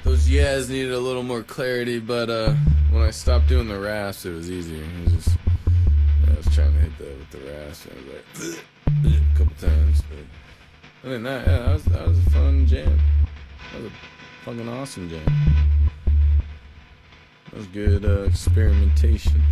Those yeahs needed a little more clarity, but when I stopped doing the rasp, it was easier. It was just, I was trying to hit that with the rasp, and I was like, a couple times. But other than that, yeah, that was a fun jam. That was a fucking awesome jam. That was good experimentation.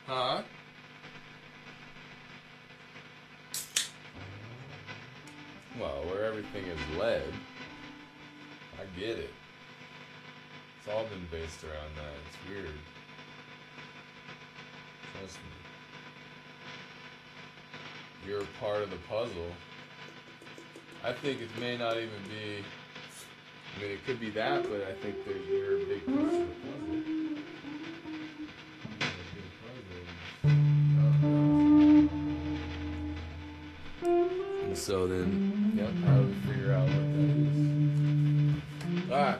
Huh? Well, where everything is led, I get it. It's all been based around that. It's weird. Trust me. You're a part of the puzzle. I think it may not even be. I mean, it could be that, but I think that you're a big piece of the puzzle. And so then, yep, how do we figure out what that is? Alright.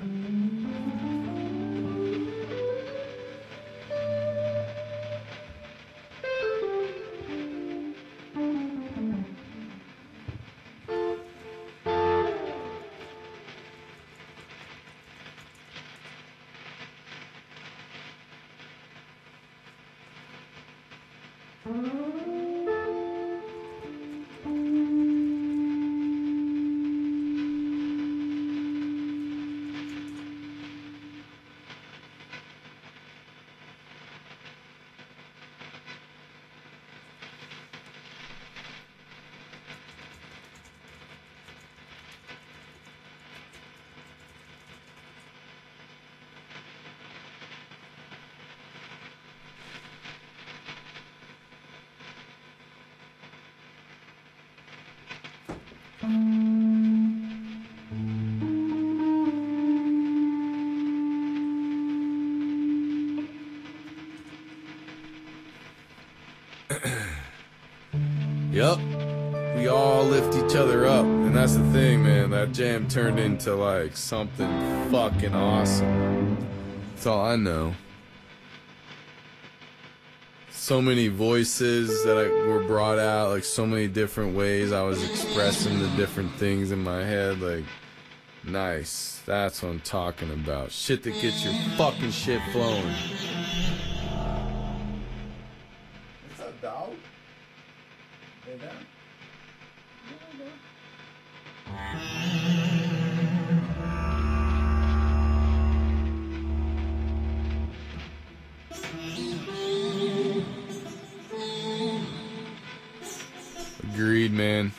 Yep. We all lift each other up. And that's the thing, man. That jam turned into like something fucking awesome. That's all I know. So many voices that were brought out, like so many different ways I was expressing the different things in my head. Like, nice. That's what I'm talking about. Shit that gets your fucking shit flowing. What's up, dog? Lay down. Agreed, man.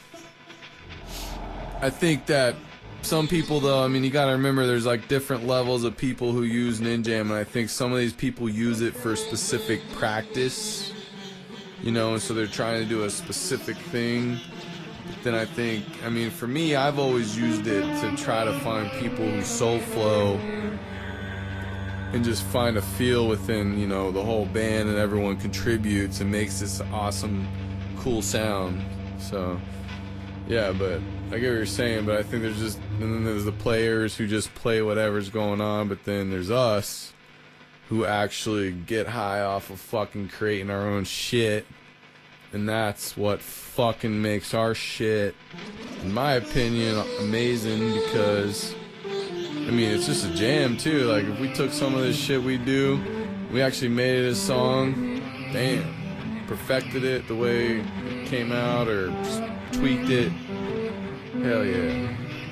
I think that some people, though, I mean, you gotta remember there's like different levels of people who use Ninjam, and I think some of these people use it for specific practice, you know, and so they're trying to do a specific thing. But then I think, I mean, for me, I've always used it to try to find people who soul flow and just find a feel within, you know, the whole band, and everyone contributes and makes this awesome, cool sound. So, yeah, but I get what you're saying, but I think there's just, and then there's the players who just play whatever's going on, but then there's us who actually get high off of fucking creating our own shit, and that's what fucking makes our shit, in my opinion, amazing, because, I mean, it's just a jam, too. Like, if we took some of this shit we do, we actually made it a song, damn, perfected it the way it came out, or just tweaked it, hell yeah.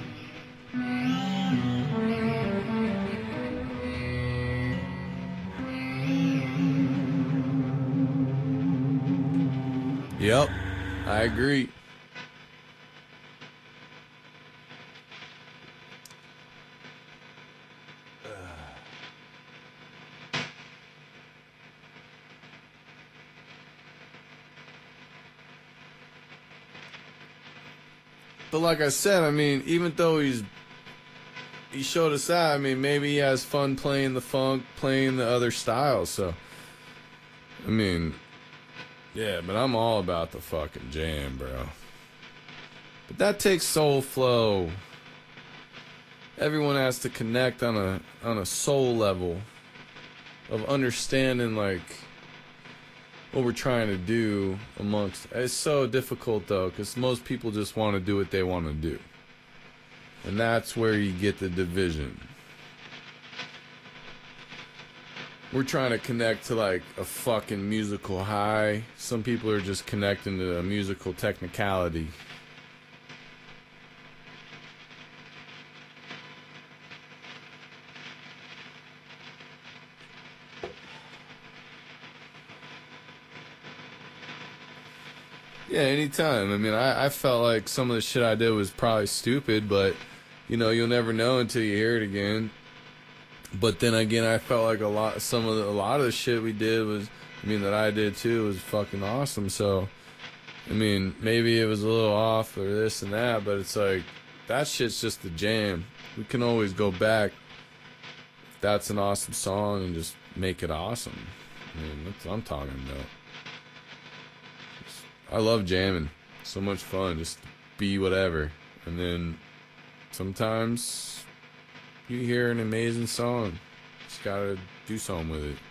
Yep, I agree. But like I said, I mean, even though he showed us that, I mean, maybe he has fun playing the funk, playing the other styles, so, I mean, yeah, but I'm all about the fucking jam, bro. But that takes soul flow. Everyone has to connect on a soul level of understanding, like, what we're trying to do amongst. It's so difficult, though, because most people just want to do what they want to do. And that's where you get the division. We're trying to connect to, like, a fucking musical high. Some people are just connecting to a musical technicality. Yeah, anytime. I mean, I felt like some of the shit I did was probably stupid, but you know, you'll never know until you hear it again. But then again, I felt like a lot of the shit we did was, I mean, that I did too was fucking awesome. So, I mean, maybe it was a little off or this and that, but it's like that shit's just the jam. We can always go back. If that's an awesome song and just make it awesome. I mean, that's what I'm talking about. I love jamming. So much fun. Just be whatever. And then sometimes you hear an amazing song. Just gotta do something with it.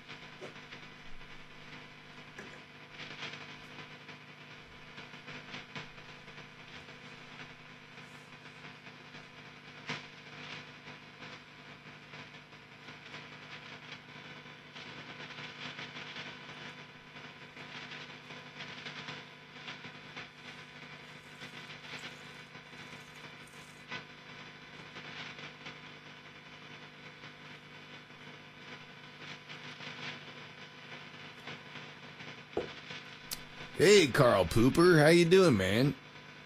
Hey, Carl Pooper, how you doing, man?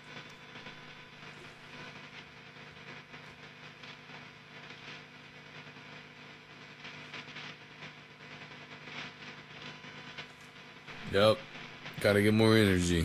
Yep, gotta get more energy.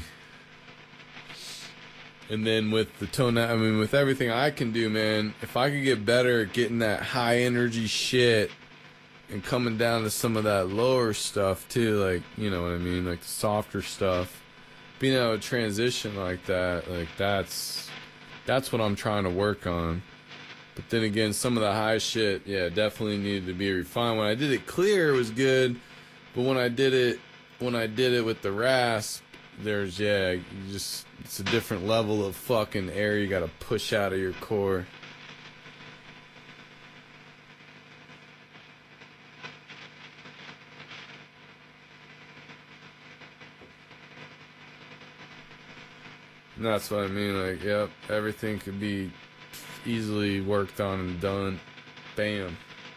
And then with the tone, I mean, with everything I can do, man, if I could get better at getting that high energy shit and coming down to some of that lower stuff too, like, you know what I mean, like the softer stuff, being able to transition like that, like that's what I'm trying to work on. But then again, some of the high shit, yeah, definitely needed to be refined. When I did it clear, it was good, but when I did it with the rasp, there's, yeah, you just, it's a different level of fucking air you gotta push out of your core. And that's what I mean, like, yep, everything could be easily worked on and done. Bam.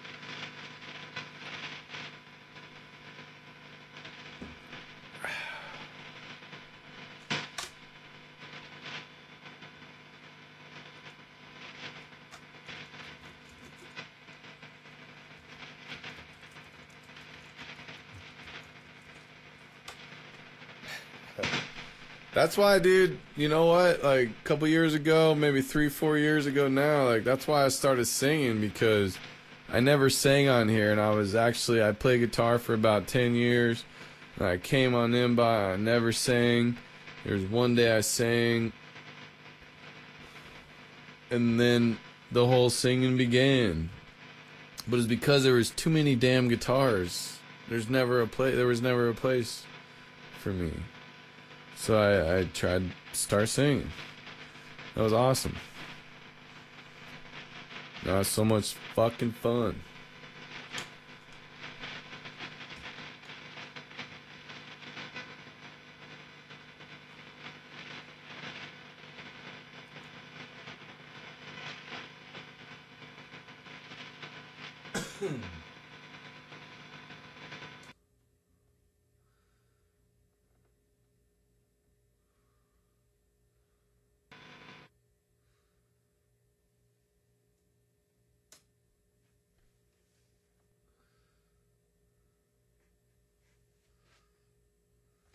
That's why, dude, you know what? Like, a couple years ago, maybe 3, 4 years ago now, like, that's why I started singing, because I never sang on here, and I played guitar for about 10 years, and I came on in by, I never sang. There was one day I sang, and then the whole singing began. But it's because there was too many damn guitars. There was never a place for me. So I tried to start singing. That was awesome. That was so much fucking fun.